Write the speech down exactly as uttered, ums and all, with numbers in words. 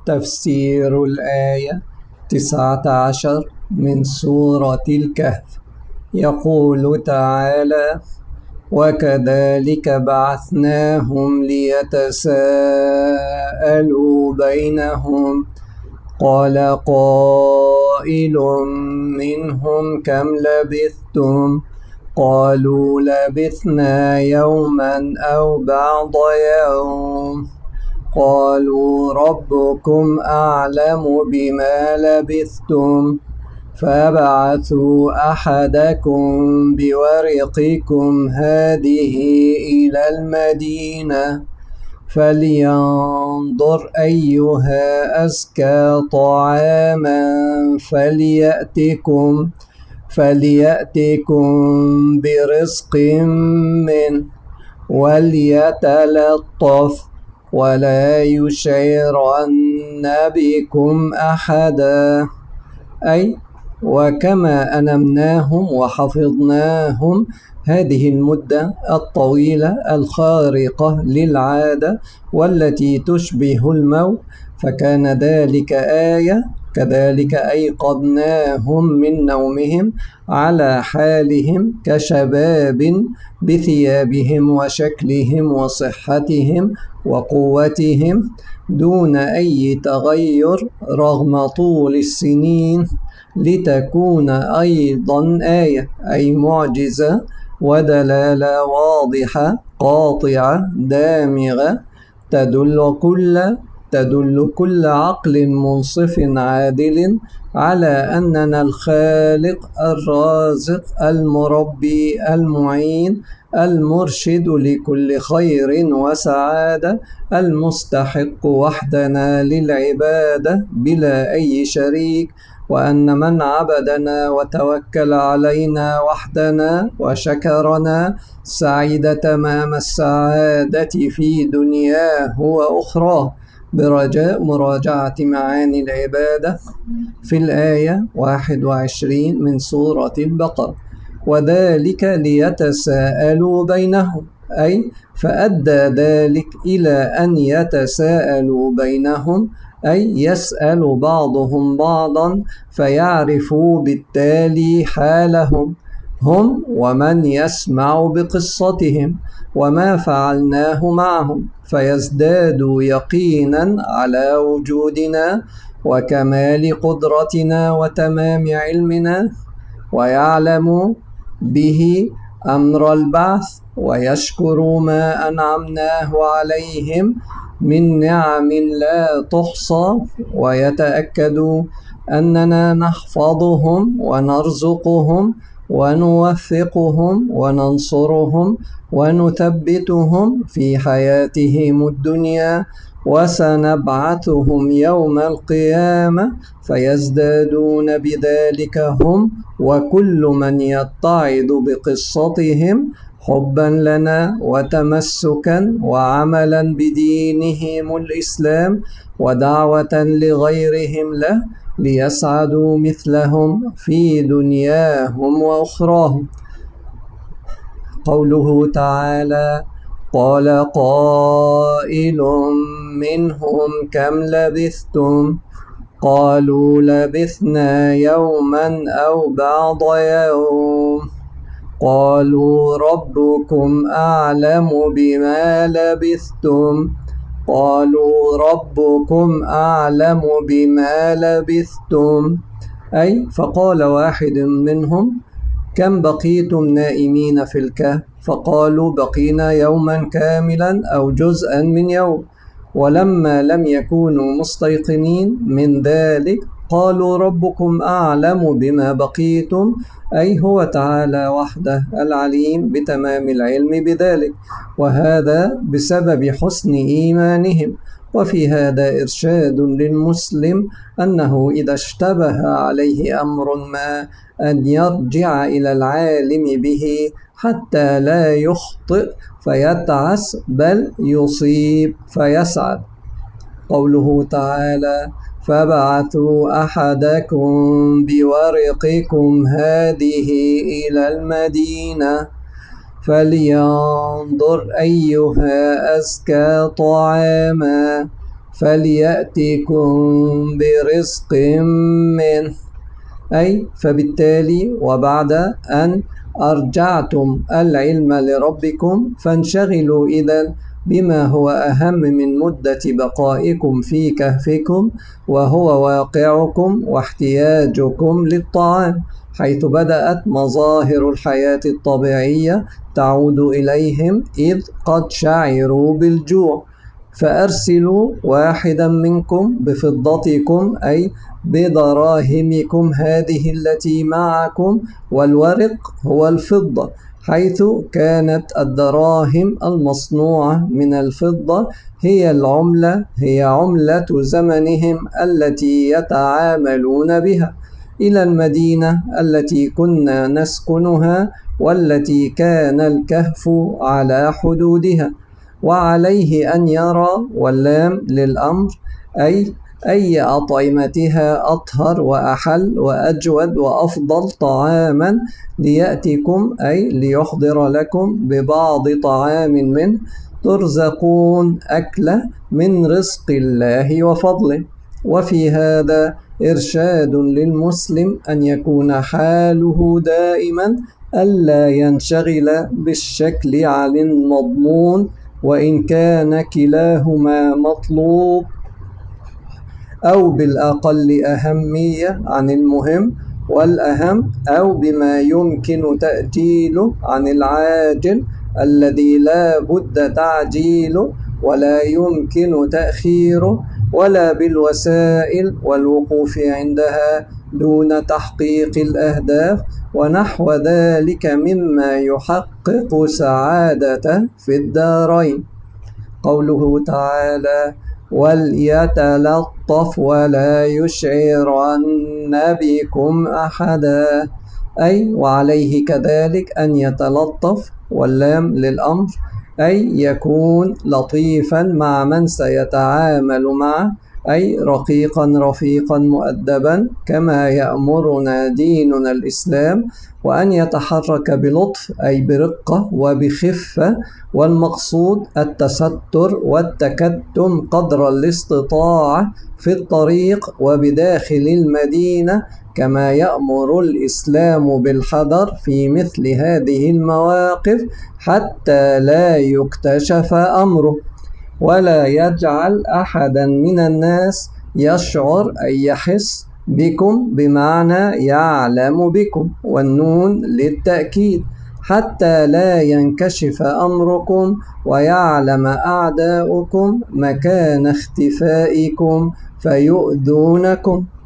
تفسير الآية تسعة عشر من سورة الكهف. يقول تعالى: وكذلك بعثناهم ليتساءلوا بينهم قال قائل منهم كم لبثتم قالوا لبثنا يوما أو بعض يوم قالوا ربكم أعلم بما لبثتم فابعثوا أحدكم بورقكم هذه إلى المدينة فلينظر أيها أزكى طعاما فليأتكم فليأتكم برزق منه وليتلطف ولا يشعرن بكم أحدا. أي وكما أنمناهم وحفظناهم هذه المدة الطويلة الخارقة للعادة والتي تشبه الموت، فكان ذلك آية، كذلك أيقظناهم من نومهم على حالهم كشباب بثيابهم وشكلهم وصحتهم وقوتهم دون أي تغير رغم طول السنين، لتكون أيضا آية أي معجزة ودلالة واضحة قاطعة دامغة تدل كل تدل كل عقل منصف عادل على أننا الخالق الرازق المربي المعين المرشد لكل خير وسعادة المستحق وحدنا للعبادة بلا أي شريك، وأن من عبدنا وتوكل علينا وحدنا وشكرنا سعيد تمام السعادة في دنياه وأخراه. برجاء مراجعة معاني العبادة في الآية واحد وعشرين من سورة البقرة. وذلك ليتساءلوا بينهم، أي فأدى ذلك إلى أن يتساءلوا بينهم، أي يسأل بعضهم بعضا فيعرفوا بالتالي حالهم هم ومن يسمع بقصتهم وما فعلناه معهم، فيزدادوا يقينا على وجودنا وكمال قدرتنا وتمام علمنا، ويعلم به أمر البعث ويشكر ما أنعمناه عليهم من نعم لا تحصى، ويتأكد أننا نحفظهم ونرزقهم ونوفقهم وننصرهم ونثبتهم في حياتهم الدنيا، وسنبعثهم يوم القيامة فيزدادون بذلك هم وكل من يتعظ بقصتهم حبا لنا وتمسكا وعملا بدينهم الإسلام ودعوة لغيرهم له ليسعدوا مثلهم في دنياهم وأخراهم. قوله تعالى: قال قائل منهم كم لبثتم قالوا لبثنا يوما أو بعض يوم قالوا ربكم أعلم بما لبثتم قالوا ربكم أعلم بما لبثتم أي فقال واحد منهم: كم بقيتم نائمين في الكهف؟ فقالوا: بقينا يوما كاملا أو جزءا من يوم. ولما لم يكونوا مستيقنين من ذلك قالوا: ربكم أعلم بما بقيتم، أي هو تعالى وحده العليم بتمام العلم بذلك، وهذا بسبب حسن إيمانهم. وفي هذا إرشاد للمسلم أنه إذا اشتبه عليه أمر ما أن يرجع إلى العالم به حتى لا يخطئ فيتعس بل يصيب فيسعد. قوله تعالى: فابعثوا أحدكم بورقكم هذه إلى المدينة فلينظر أيها أزكى طعاما فليأتكم برزق منه. أي فبالتالي وبعد أن أرجعتم العلم لربكم فانشغلوا إذن بما هو أهم من مدة بقائكم في كهفكم، وهو واقعكم واحتياجكم للطعام، حيث بدأت مظاهر الحياة الطبيعية تعود إليهم إذ قد شعروا بالجوع. فأرسلوا واحدا منكم بفضتكم أي بدراهمكم هذه التي معكم، والورق هو الفضة، حيث كانت الدراهم المصنوعة من الفضة هي العملة هي عملة زمنهم التي يتعاملون بها، إلى المدينة التي كنا نسكنها والتي كان الكهف على حدودها. وعليه أن يرى، واللام للأمر، أي أي أطعمتها أطهر وأحل وأجود وأفضل طعاما ليأتكم أي ليحضر لكم ببعض طعام منه ترزقون أكله من رزق الله وفضله. وفي هذا إرشاد للمسلم أن يكون حاله دائما ألا ينشغل بالشكل عن المضمون، وإن كان كلاهما مطلوب، أو بالأقل أهمية عن المهم والأهم، أو بما يمكن تأجيله عن العاجل الذي لا بد تعجيله ولا يمكن تأخيره، ولا بالوسائل والوقوف عندها دون تحقيق الأهداف، ونحو ذلك مما يحقق سعادته في الدارين. قوله تعالى: وليتلطف ولا يشعرن بكم أحدا، أي وعليه كذلك أن يتلطف، واللام للأمر، أي يكون لطيفا مع من سيتعامل معه، أي رقيقا رفيقا مؤدبا كما يأمرنا ديننا الإسلام، وأن يتحرك بلطف أي برقة وبخفة، والمقصود التستر والتكتم قدر الاستطاعة في الطريق وبداخل المدينة، كما يأمر الإسلام بالحذر في مثل هذه المواقف حتى لا يكتشف أمره، ولا يجعل أحدا من الناس يشعر أي يحس بكم بمعنى يعلم بكم، والنون للتأكيد، حتى لا ينكشف أمركم ويعلم أعداؤكم مكان اختفائكم فيؤذونكم.